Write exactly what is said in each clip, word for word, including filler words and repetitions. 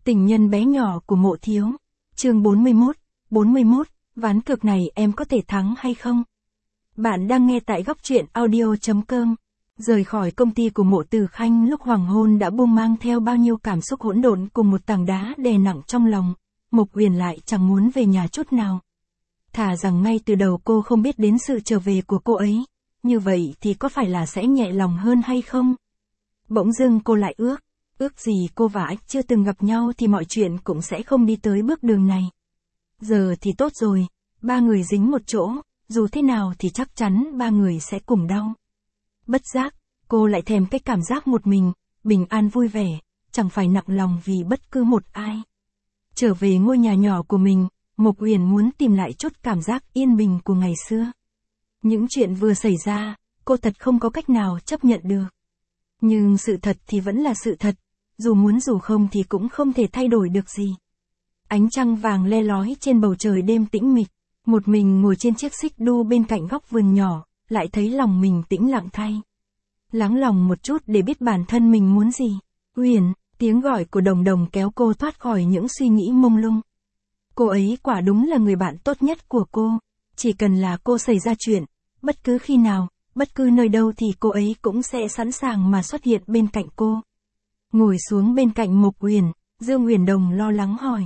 Tình nhân bé nhỏ của Mộ Thiếu. Chương bốn mươi mốt, bốn mươi mốt, ván cược này em có thể thắng hay không? Bạn đang nghe tại góc truyện audio chấm com. Rời khỏi công ty của Mộ Từ Khanh lúc hoàng hôn đã buông mang theo bao nhiêu cảm xúc hỗn độn cùng một tảng đá đè nặng trong lòng, Mộc Uyển lại chẳng muốn về nhà chút nào. Thà rằng ngay từ đầu cô không biết đến sự trở về của cô ấy, như vậy thì có phải là sẽ nhẹ lòng hơn hay không? Bỗng dưng cô lại ước, ước gì cô và anh chưa từng gặp nhau thì mọi chuyện cũng sẽ không đi tới bước đường này. Giờ thì tốt rồi, ba người dính một chỗ, dù thế nào thì chắc chắn ba người sẽ cùng đau. Bất giác, cô lại thèm cái cảm giác một mình, bình an vui vẻ, chẳng phải nặng lòng vì bất cứ một ai. Trở về ngôi nhà nhỏ của mình, Mộc Uyển muốn tìm lại chút cảm giác yên bình của ngày xưa. Những chuyện vừa xảy ra, cô thật không có cách nào chấp nhận được. Nhưng sự thật thì vẫn là sự thật, dù muốn dù không thì cũng không thể thay đổi được gì. Ánh trăng vàng le lói trên bầu trời đêm tĩnh mịch, một mình ngồi trên chiếc xích đu bên cạnh góc vườn nhỏ, lại thấy lòng mình tĩnh lặng thay. Lắng lòng một chút để biết bản thân mình muốn gì. Uyển, tiếng gọi của Đồng Đồng kéo cô thoát khỏi những suy nghĩ mông lung. Cô ấy quả đúng là người bạn tốt nhất của cô, chỉ cần là cô xảy ra chuyện, bất cứ khi nào, bất cứ nơi đâu thì cô ấy cũng sẽ sẵn sàng mà xuất hiện bên cạnh cô. Ngồi xuống bên cạnh Mộc Uyển, Dương Uyển Đồng lo lắng hỏi.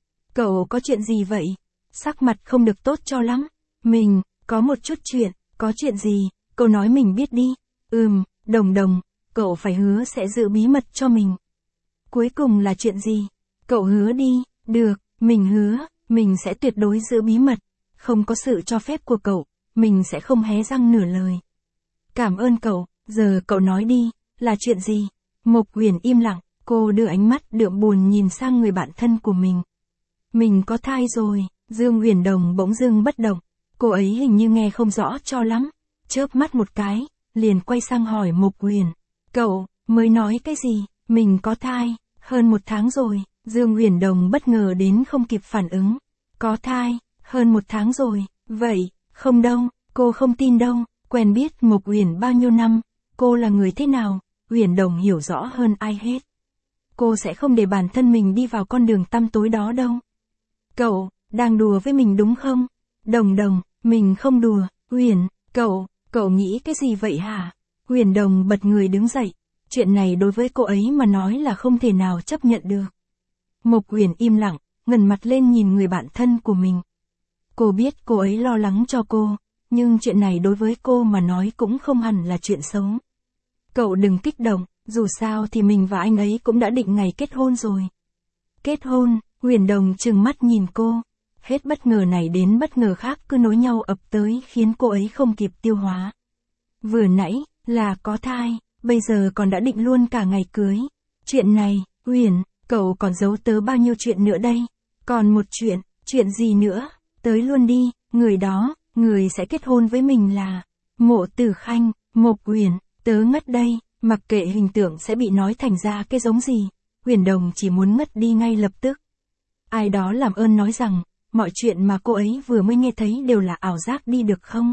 Cậu có chuyện gì vậy? Sắc mặt không được tốt cho lắm. Mình, có một chút chuyện, có chuyện gì, cậu nói mình biết đi. Ừm, Đồng Đồng, cậu phải hứa sẽ giữ bí mật cho mình. Cuối cùng là chuyện gì? Cậu hứa đi, được, mình hứa, mình sẽ tuyệt đối giữ bí mật. Không có sự cho phép của cậu, mình sẽ không hé răng nửa lời. Cảm ơn cậu, giờ cậu nói đi, là chuyện gì? Mộc Uyển im lặng, cô đưa ánh mắt đượm buồn nhìn sang người bạn thân của mình. Mình có thai rồi, Dương Uyển Đồng bỗng dưng bất động, cô ấy hình như nghe không rõ cho lắm, chớp mắt một cái, liền quay sang hỏi Mộc Uyển. Cậu, mới nói cái gì, mình có thai, hơn một tháng rồi, Dương Uyển Đồng bất ngờ đến không kịp phản ứng. Có thai, hơn một tháng rồi, vậy, không đâu, cô không tin đâu, quen biết Mộc Uyển bao nhiêu năm, cô là người thế nào? Uyển Đồng hiểu rõ hơn ai hết. Cô sẽ không để bản thân mình đi vào con đường tăm tối đó đâu. Cậu, đang đùa với mình đúng không? Đồng Đồng, mình không đùa. Uyển, cậu, cậu nghĩ cái gì vậy hả? Uyển Đồng bật người đứng dậy. Chuyện này đối với cô ấy mà nói là không thể nào chấp nhận được. Mộc Uyển im lặng, ngẩng mặt lên nhìn người bạn thân của mình. Cô biết cô ấy lo lắng cho cô, nhưng chuyện này đối với cô mà nói cũng không hẳn là chuyện xấu. Cậu đừng kích động, dù sao thì mình và anh ấy cũng đã định ngày kết hôn rồi. Kết hôn, Uyển Đồng trừng mắt nhìn cô. Hết bất ngờ này đến bất ngờ khác cứ nối nhau ập tới khiến cô ấy không kịp tiêu hóa. Vừa nãy, là có thai, bây giờ còn đã định luôn cả ngày cưới. Chuyện này, Uyển, cậu còn giấu tớ bao nhiêu chuyện nữa đây? Còn một chuyện, chuyện gì nữa? Tới luôn đi, người đó, người sẽ kết hôn với mình là Mộ Từ Khanh. Mộc Uyển, tớ ngất đây, mặc kệ hình tượng sẽ bị nói thành ra cái giống gì, Uyển Đồng chỉ muốn ngất đi ngay lập tức. Ai đó làm ơn nói rằng, mọi chuyện mà cô ấy vừa mới nghe thấy đều là ảo giác đi được không?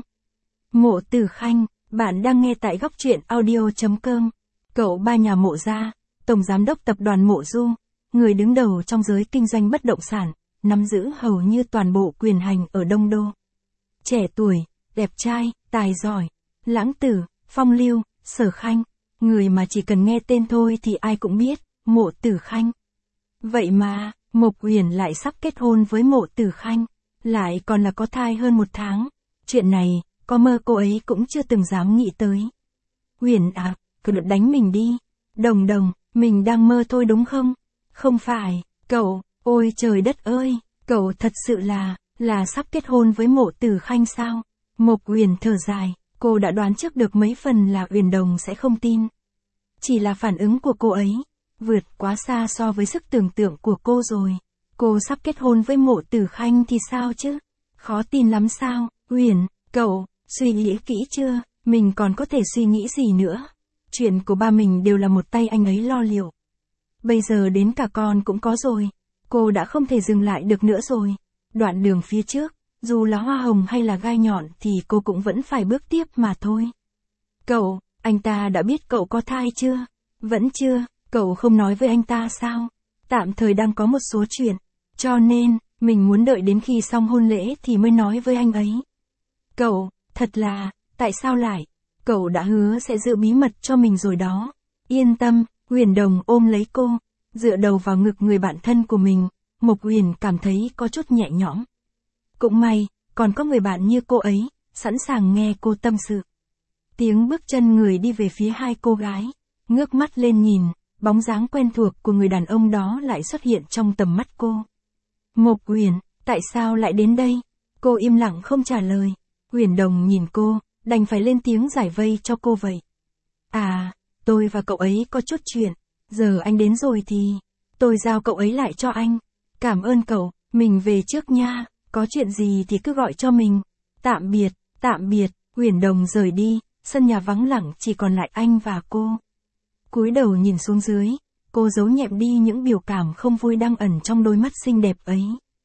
Mộ Từ Khanh, bạn đang nghe tại góc truyện audio chấm com. Cậu ba nhà Mộ gia, Tổng Giám đốc Tập đoàn Mộ Du, người đứng đầu trong giới kinh doanh bất động sản, nắm giữ hầu như toàn bộ quyền hành ở Đông Đô. Trẻ tuổi, đẹp trai, tài giỏi, lãng tử, phong lưu, Sở Khanh, người mà chỉ cần nghe tên thôi thì ai cũng biết, Mộ Từ Khanh. Vậy mà, Mộc Uyển lại sắp kết hôn với Mộ Từ Khanh, lại còn là có thai hơn một tháng. Chuyện này, có mơ cô ấy cũng chưa từng dám nghĩ tới. Uyển à, cứ đừng đánh mình đi. Đồng Đồng, mình đang mơ thôi đúng không? Không phải, cậu, ôi trời đất ơi, cậu thật sự là, là sắp kết hôn với Mộ Từ Khanh sao? Mộc Uyển thở dài, cô đã đoán trước được mấy phần là Uyển Đồng sẽ không tin. Chỉ là phản ứng của cô ấy, vượt quá xa so với sức tưởng tượng của cô rồi. Cô sắp kết hôn với Mộ Từ Khanh thì sao chứ? Khó tin lắm sao? Uyển, cậu, suy nghĩ kỹ chưa? Mình còn có thể suy nghĩ gì nữa? Chuyện của ba mình đều là một tay anh ấy lo liệu. Bây giờ đến cả con cũng có rồi. Cô đã không thể dừng lại được nữa rồi. Đoạn đường phía trước, dù là hoa hồng hay là gai nhọn thì cô cũng vẫn phải bước tiếp mà thôi. Cậu, anh ta đã biết cậu có thai chưa? Vẫn chưa, cậu không nói với anh ta sao? Tạm thời đang có một số chuyện, cho nên, mình muốn đợi đến khi xong hôn lễ thì mới nói với anh ấy. Cậu, thật là, tại sao lại? Cậu đã hứa sẽ giữ bí mật cho mình rồi đó. Yên tâm, Huyền Đồng ôm lấy cô, dựa đầu vào ngực người bạn thân của mình, Mộc Huyền cảm thấy có chút nhẹ nhõm. Cũng may, còn có người bạn như cô ấy, sẵn sàng nghe cô tâm sự. Tiếng bước chân người đi về phía hai cô gái, ngước mắt lên nhìn, bóng dáng quen thuộc của người đàn ông đó lại xuất hiện trong tầm mắt cô. Mộc Huyền, tại sao lại đến đây? Cô im lặng không trả lời. Huyền Đồng nhìn cô, đành phải lên tiếng giải vây cho cô vậy. À, tôi và cậu ấy có chút chuyện, giờ anh đến rồi thì, tôi giao cậu ấy lại cho anh. Cảm ơn cậu, mình về trước nha, có chuyện gì thì cứ gọi cho mình. Tạm biệt, tạm biệt, Huyền Đồng rời đi, sân nhà vắng lặng chỉ còn lại anh và cô. Cúi đầu nhìn xuống dưới, cô giấu nhẹm đi những biểu cảm không vui đang ẩn trong đôi mắt xinh đẹp ấy.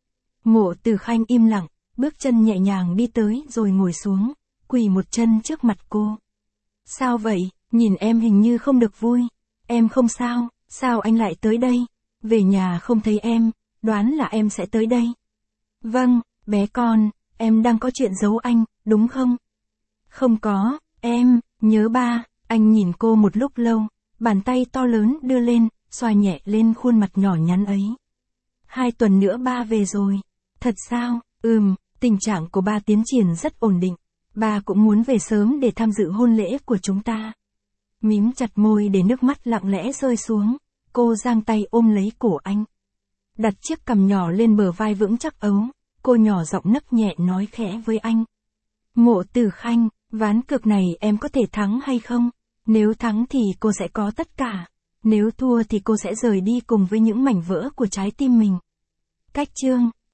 Mộ Từ Khanh im lặng, bước chân nhẹ nhàng đi tới rồi ngồi xuống, quỳ một chân trước mặt cô. Sao vậy, nhìn em hình như không được vui. Em không sao, sao anh lại tới đây? Về nhà không thấy em, đoán là em sẽ tới đây. Vâng, bé con, em đang có chuyện giấu anh, đúng không? Không có, em, nhớ ba. Anh nhìn cô một lúc lâu, bàn tay to lớn đưa lên, xoa nhẹ lên khuôn mặt nhỏ nhắn ấy. Hai tuần nữa ba về rồi. Thật sao? Ừm, tình trạng của ba tiến triển rất ổn định. Ba cũng muốn về sớm để tham dự hôn lễ của chúng ta. Mím chặt môi để nước mắt lặng lẽ rơi xuống, cô giang tay ôm lấy cổ anh. Đặt chiếc cằm nhỏ lên bờ vai vững chắc ấu, cô nhỏ giọng nấc nhẹ nói khẽ với anh. Mộ Từ Khanh, ván cược này em có thể thắng hay không? Nếu thắng thì cô sẽ có tất cả. Nếu thua thì cô sẽ rời đi cùng với những mảnh vỡ của trái tim mình. Cách chương